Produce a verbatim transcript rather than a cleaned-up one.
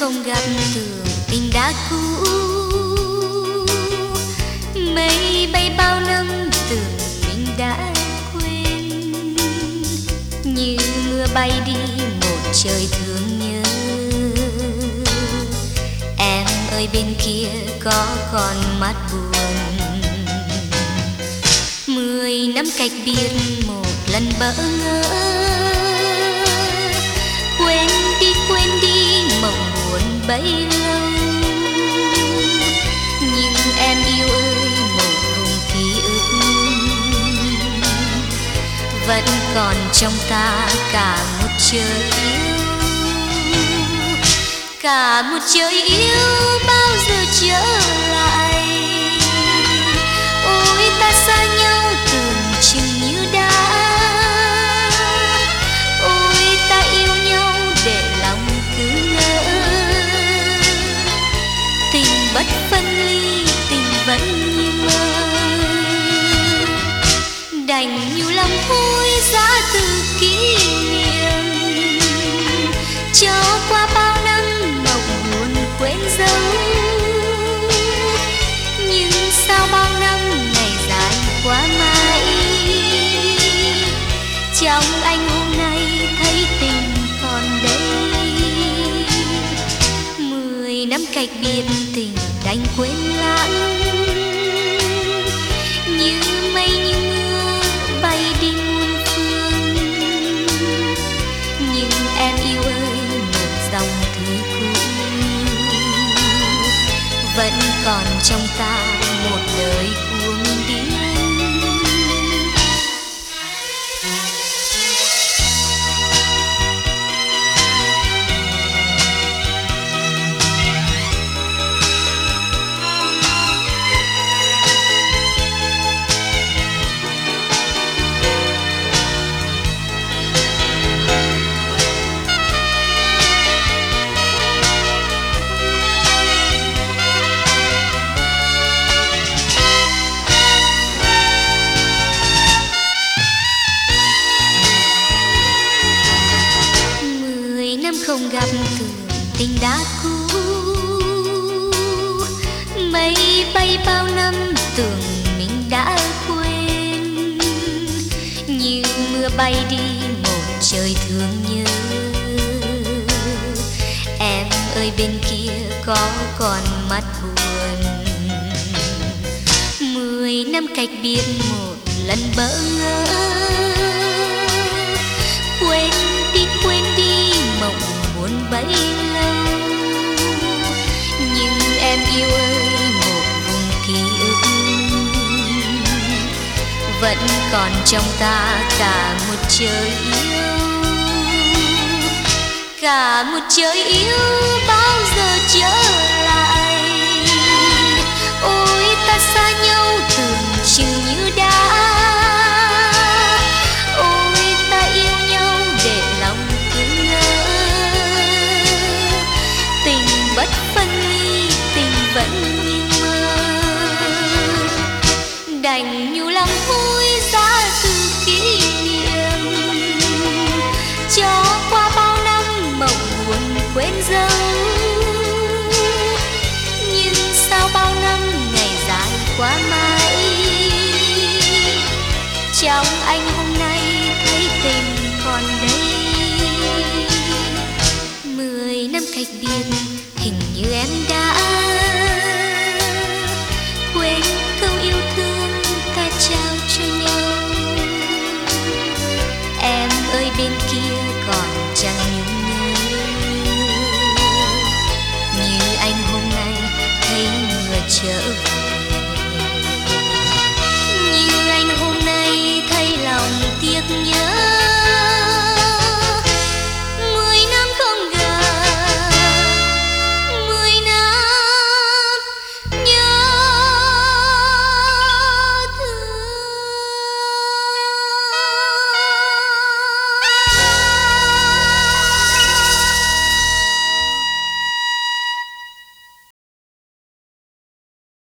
không gặp từ tình đã cũ. Mây bay bao năm tưởng mình đã quên, như mưa bay đi một trời thương nhớ. Em ơi bên kia có còn mắt buồn, mười năm cách biệt một lần bỡ ngỡ. Quên đi quên đi mộng buồn bấy lâu, nhưng em yêu ơi một vùng ký ức vẫn còn trong ta cả một trời yêu. Cả một trời yêu bao giờ trở lại, ôi ta xa nhau tưởng chừng như đã. Ôi ta yêu nhau để lòng cứ ngỡ, tình bất phân ly tình vẫn như mơ. Đành nhiều lòng vui giá từ kỷ niệm, cho qua bao năm mộng buồn quên dấu. Nhưng sao bao năm ngày dài quá mãi, trong anh hôm nay thấy tình còn đây. Mười năm cách biệt tình đành quên lãng, như mây như mưa bay đi muôn phương. Nhưng em yêu ơi một dòng thư cũ vẫn còn trong ta một đời cuồng điên. Không gặp tưởng tình đã cũ, mây bay bao năm tưởng mình đã quên, như mưa bay đi một trời thương nhớ. Em ơi bên kia có còn mắt buồn, mười năm cách biệt một lần bỡ ngỡ. Quên đi quên đi mộng buồn bấy lâu, nhưng em yêu ơi một vùng ký ức vẫn còn trong ta cả một trời yêu. Cả một trời yêu bao giờ trở lại, ôi ta xa nhau tưởng chừng như đã. Ôi ta yêu nhau để lòng cứ ngỡ, tình bất phân ly tình vẫn như mơ. Đành nhiều lòng vui giá từ kỷ niệm, cho qua bao năm mộng buồn quên dấu. Nhưng sao bao năm ngày dài quá mãi, trong anh hôm nay thấy tình còn đây. Mười năm cách biệt hình như em đã quên câu yêu thương ta trao cho nhau. Em ơi bên kia